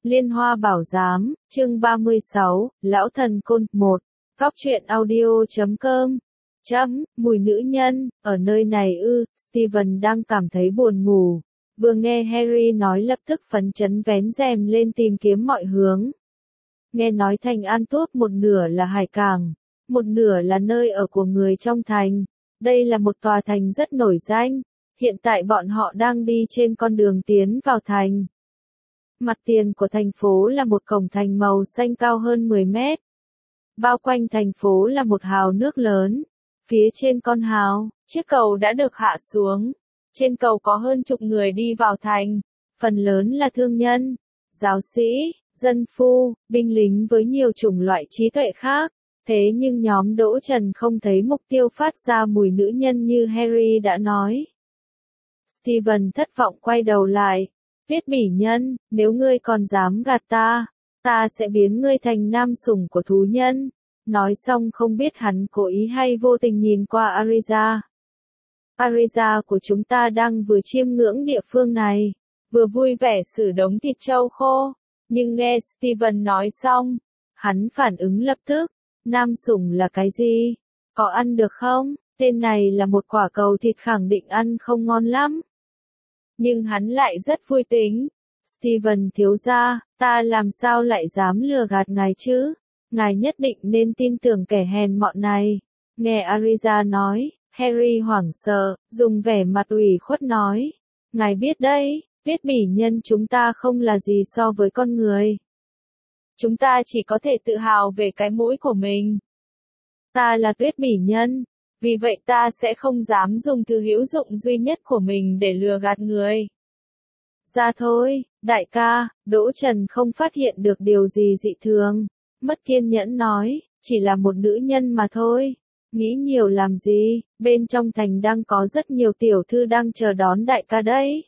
Liên Hoa Bảo Giám, chương 36, Lão Thần Côn 1. Góc truyện audio.com. Mùi nữ nhân, ở nơi này ư? Steven đang cảm thấy buồn ngủ. Vừa nghe Harry nói lập tức phấn chấn vén rèm lên tìm kiếm mọi hướng. Nghe nói thành An Tuốc một nửa là hải cảng, một nửa là nơi ở của người trong thành. Đây là một tòa thành rất nổi danh. Hiện tại bọn họ đang đi trên con đường tiến vào thành. Mặt tiền của thành phố là một cổng thành màu xanh cao hơn 10 mét. Bao quanh thành phố là một hào nước lớn. Phía trên con hào, chiếc cầu đã được hạ xuống. Trên cầu có hơn chục người đi vào thành. Phần lớn là thương nhân, giáo sĩ, dân phu, binh lính với nhiều chủng loại trí tuệ khác. Thế nhưng nhóm Đỗ Trần không thấy mục tiêu phát ra mùi nữ nhân như Harry đã nói. Steven thất vọng quay đầu lại. Viết bỉ nhân, nếu ngươi còn dám gạt ta sẽ biến ngươi thành nam sủng của thú nhân. Nói xong không biết hắn cố ý hay vô tình nhìn qua Ariza. Ariza của chúng ta đang vừa chiêm ngưỡng địa phương này, vừa vui vẻ xử đống thịt trâu khô. Nhưng nghe Steven nói xong, hắn phản ứng lập tức. Nam sủng là cái gì? Có ăn được không? Tên này là một quả cầu thịt khẳng định ăn không ngon lắm. Nhưng hắn lại rất vui tính. Steven thiếu gia, ta làm sao lại dám lừa gạt ngài chứ? Ngài nhất định nên tin tưởng kẻ hèn mọn này. Nghe Ariza nói, Harry hoảng sợ, dùng vẻ mặt ủy khuất nói. Ngài biết đấy, viết bỉ nhân chúng ta không là gì so với con người. Chúng ta chỉ có thể tự hào về cái mũi của mình. Ta là tuyết bỉ nhân. Vì vậy ta sẽ không dám dùng thứ hữu dụng duy nhất của mình để lừa gạt người. Ra thôi, đại ca, Đỗ Trần không phát hiện được điều gì dị thường. Mất kiên nhẫn nói, chỉ là một nữ nhân mà thôi. Nghĩ nhiều làm gì, bên trong thành đang có rất nhiều tiểu thư đang chờ đón đại ca đấy.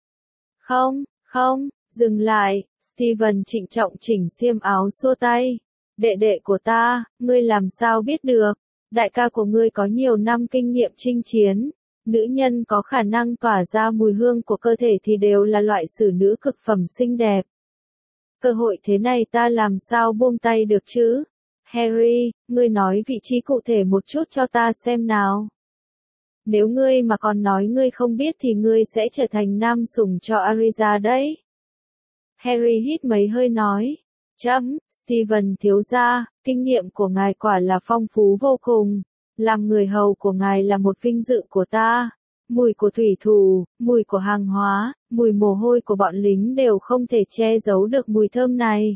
Không, dừng lại, Steven trịnh trọng chỉnh xiêm áo xua tay. Đệ đệ của ta, ngươi làm sao biết được? Đại ca của ngươi có nhiều năm kinh nghiệm chinh chiến. Nữ nhân có khả năng tỏa ra mùi hương của cơ thể thì đều là loại xử nữ cực phẩm xinh đẹp. Cơ hội thế này ta làm sao buông tay được chứ? Harry, ngươi nói vị trí cụ thể một chút cho ta xem nào. Nếu ngươi mà còn nói ngươi không biết thì ngươi sẽ trở thành nam sủng cho Ariza đấy. Harry hít mấy hơi nói. Steven thiếu gia, kinh nghiệm của ngài quả là phong phú vô cùng. Làm người hầu của ngài là một vinh dự của ta. Mùi của thủy thủ, mùi của hàng hóa, mùi mồ hôi của bọn lính đều không thể che giấu được mùi thơm này.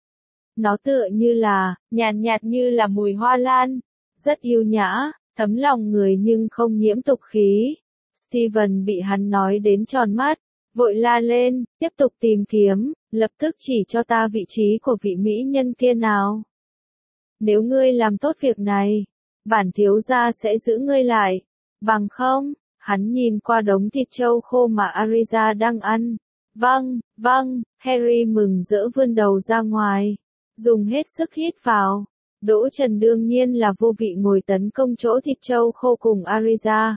Nó tựa như là, nhàn nhạt như là mùi hoa lan. Rất yêu nhã, thấm lòng người nhưng không nhiễm tục khí. Steven bị hắn nói đến tròn mắt. Vội la lên, tiếp tục tìm kiếm, lập tức chỉ cho ta vị trí của vị mỹ nhân kia nào. Nếu ngươi làm tốt việc này, bản thiếu gia sẽ giữ ngươi lại. Bằng không, hắn nhìn qua đống thịt trâu khô mà Ariza đang ăn. Vâng, Harry mừng rỡ vươn đầu ra ngoài, dùng hết sức hít vào. Đỗ Trần đương nhiên là vô vị ngồi tấn công chỗ thịt trâu khô cùng Ariza.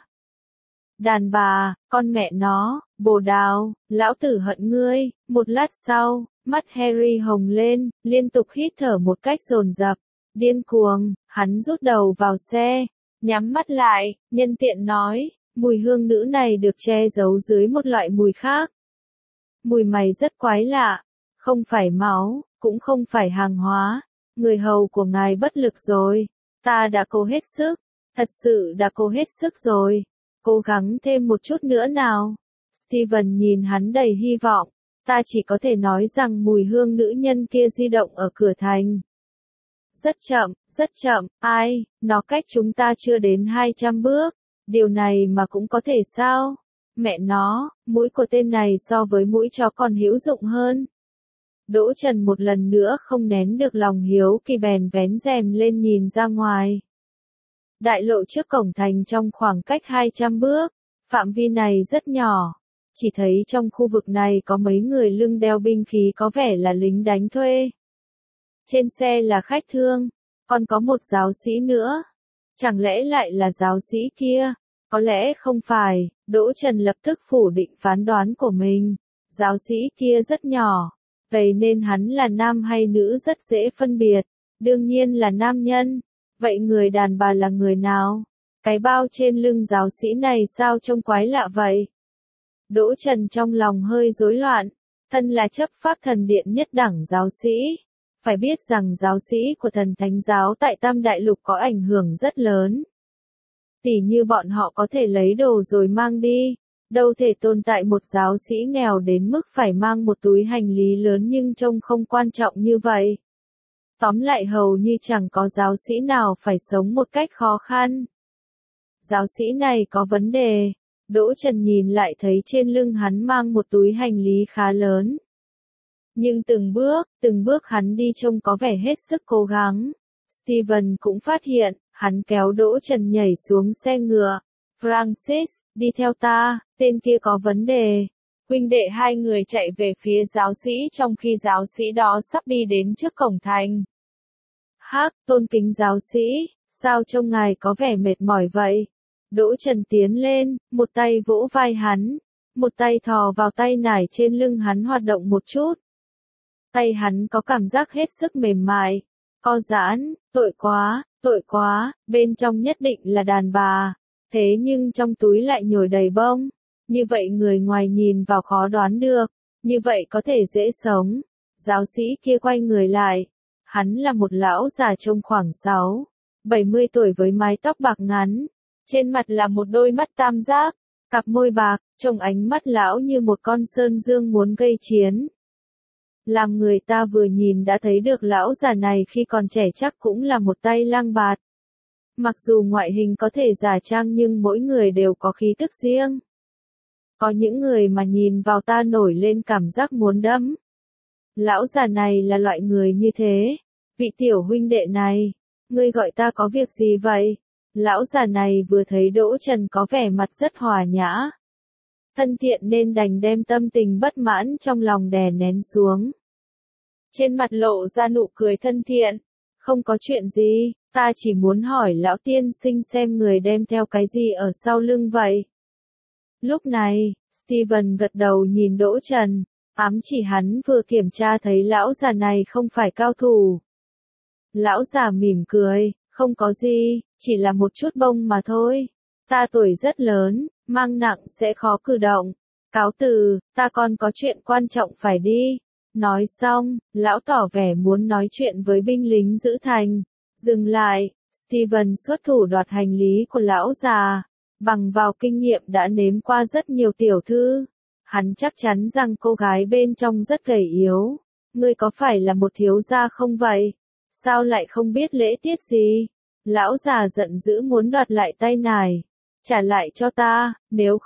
Đàn bà, con mẹ nó, bồ đào, lão tử hận ngươi. Một lát sau, mắt Harry hồng lên, liên tục hít thở một cách dồn dập, điên cuồng, hắn rút đầu vào xe, nhắm mắt lại, nhân tiện nói, mùi hương nữ này được che giấu dưới một loại mùi khác. Mùi mày rất quái lạ, không phải máu, cũng không phải hàng hóa, người hầu của ngài bất lực rồi, ta đã cố hết sức, thật sự đã cố hết sức rồi. Cố gắng thêm một chút nữa nào. Steven nhìn hắn đầy hy vọng. Ta chỉ có thể nói rằng mùi hương nữ nhân kia di động ở cửa thành. Rất chậm, ai, nó cách chúng ta chưa đến 200 bước. Điều này mà cũng có thể sao? Mẹ nó, mũi của tên này so với mũi chó còn hữu dụng hơn. Đỗ Trần một lần nữa không nén được lòng hiếu kỳ bèn vén rèm lên nhìn ra ngoài. Đại lộ trước cổng thành trong khoảng cách 200 bước, phạm vi này rất nhỏ. Chỉ thấy trong khu vực này có mấy người lưng đeo binh khí có vẻ là lính đánh thuê. Trên xe là khách thương, còn có một giáo sĩ nữa. Chẳng lẽ lại là giáo sĩ kia? Có lẽ không phải, Đỗ Trần lập tức phủ định phán đoán của mình. Giáo sĩ kia rất nhỏ, Vậy nên hắn là nam hay nữ rất dễ phân biệt. Đương nhiên là nam nhân. Vậy người đàn bà là người nào? Cái bao trên lưng giáo sĩ này sao trông quái lạ vậy? Đỗ Trần trong lòng hơi rối loạn. Thân là chấp pháp thần điện nhất đẳng giáo sĩ. Phải biết rằng giáo sĩ của thần thánh giáo tại Tam Đại Lục có ảnh hưởng rất lớn. Tỉ như bọn họ có thể lấy đồ rồi mang đi. Đâu thể tồn tại một giáo sĩ nghèo đến mức phải mang một túi hành lý lớn nhưng trông không quan trọng như vậy. Tóm lại hầu như chẳng có giáo sĩ nào phải sống một cách khó khăn. Giáo sĩ này có vấn đề. Đỗ Trần nhìn lại thấy trên lưng hắn mang một túi hành lý khá lớn. Nhưng từng bước hắn đi trông có vẻ hết sức cố gắng. Steven cũng phát hiện, hắn kéo Đỗ Trần nhảy xuống xe ngựa. Francis, đi theo ta, tên kia có vấn đề. Huynh đệ hai người chạy về phía giáo sĩ trong khi giáo sĩ đó sắp đi đến trước cổng thành. Hắc, tôn kính giáo sĩ, sao trông ngài có vẻ mệt mỏi vậy? Đỗ Trần tiến lên, một tay vỗ vai hắn, một tay thò vào tay nải trên lưng hắn hoạt động một chút. Tay hắn có cảm giác hết sức mềm mại, co giãn, tội quá, bên trong nhất định là đàn bà, thế nhưng trong túi lại nhồi đầy bông, như vậy người ngoài nhìn vào khó đoán được, như vậy có thể dễ sống. Giáo sĩ kia quay người lại, hắn là một lão già trông khoảng 60 tuổi với mái tóc bạc ngắn, trên mặt là một đôi mắt tam giác, cặp môi bạc, trông ánh mắt lão như một con sơn dương muốn gây chiến. Làm người ta vừa nhìn đã thấy được lão già này khi còn trẻ chắc cũng là một tay lang bạt. Mặc dù ngoại hình có thể giả trang nhưng mỗi người đều có khí tức riêng. Có những người mà nhìn vào ta nổi lên cảm giác muốn đấm. Lão già này là loại người như thế. Vị tiểu huynh đệ này, ngươi gọi ta có việc gì vậy? Lão già này vừa thấy Đỗ Trần có vẻ mặt rất hòa nhã. Thân thiện nên đành đem tâm tình bất mãn trong lòng đè nén xuống. Trên mặt lộ ra nụ cười thân thiện. Không có chuyện gì, ta chỉ muốn hỏi lão tiên sinh xem người đem theo cái gì ở sau lưng vậy. Lúc này, Steven gật đầu nhìn Đỗ Trần, ám chỉ hắn vừa kiểm tra thấy lão già này không phải cao thủ. Lão già mỉm cười, không có gì, chỉ là một chút bông mà thôi. Ta tuổi rất lớn, mang nặng sẽ khó cử động. Cáo từ, ta còn có chuyện quan trọng phải đi. Nói xong, lão tỏ vẻ muốn nói chuyện với binh lính giữ thành. Dừng lại, Steven xuất thủ đoạt hành lý của lão già. Bằng vào kinh nghiệm đã nếm qua rất nhiều tiểu thư. Hắn chắc chắn rằng cô gái bên trong rất gầy yếu. Ngươi có phải là một thiếu gia không vậy? Sao lại không biết lễ tiết gì? Lão già giận dữ muốn đoạt lại tay nải. Trả lại cho ta,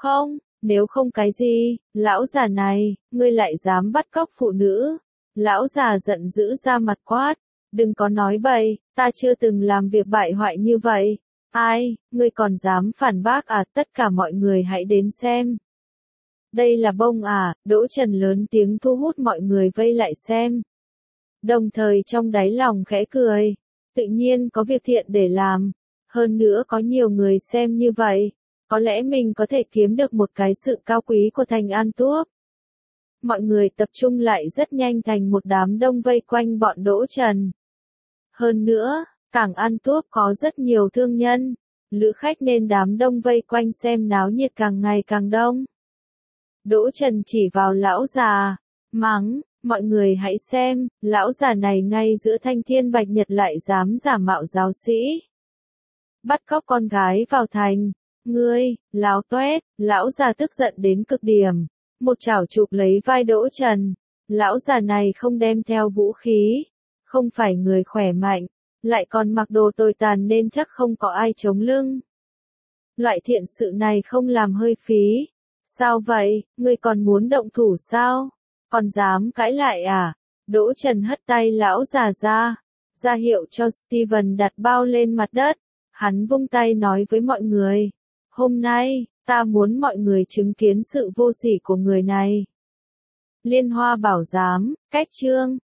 nếu không cái gì, lão già này, ngươi lại dám bắt cóc phụ nữ. Lão già giận dữ ra mặt quát, đừng có nói bậy, ta chưa từng làm việc bại hoại như vậy. Ai, ngươi còn dám phản bác à? Tất cả mọi người hãy đến xem. Đây là bông à? Đỗ Trần lớn tiếng thu hút mọi người vây lại xem. Đồng thời trong đáy lòng khẽ cười, tự nhiên có việc thiện để làm. Hơn nữa có nhiều người xem như vậy, có lẽ mình có thể kiếm được một cái sự cao quý của thành An Tuốc. Mọi người tập trung lại rất nhanh thành một đám đông vây quanh bọn Đỗ Trần. Hơn nữa, cảng An Tuốc có rất nhiều thương nhân, lữ khách nên đám đông vây quanh xem náo nhiệt càng ngày càng đông. Đỗ Trần chỉ vào lão già, mắng, mọi người hãy xem, lão già này ngay giữa thanh thiên bạch nhật lại dám giả mạo giáo sĩ. Bắt cóc con gái vào thành, ngươi, láo toét, lão già tức giận đến cực điểm, một chảo chụp lấy vai Đỗ Trần. Lão già này không đem theo vũ khí, không phải người khỏe mạnh, lại còn mặc đồ tồi tàn nên chắc không có ai chống lưng. Loại thiện sự này không làm hơi phí. Sao vậy, ngươi còn muốn động thủ sao? Còn dám cãi lại à? Đỗ Trần hất tay lão già ra hiệu cho Steven đặt bao lên mặt đất. Hắn vung tay nói với mọi người, hôm nay, ta muốn mọi người chứng kiến sự vô sỉ của người này. Liên Hoa Bảo Giám, cách chương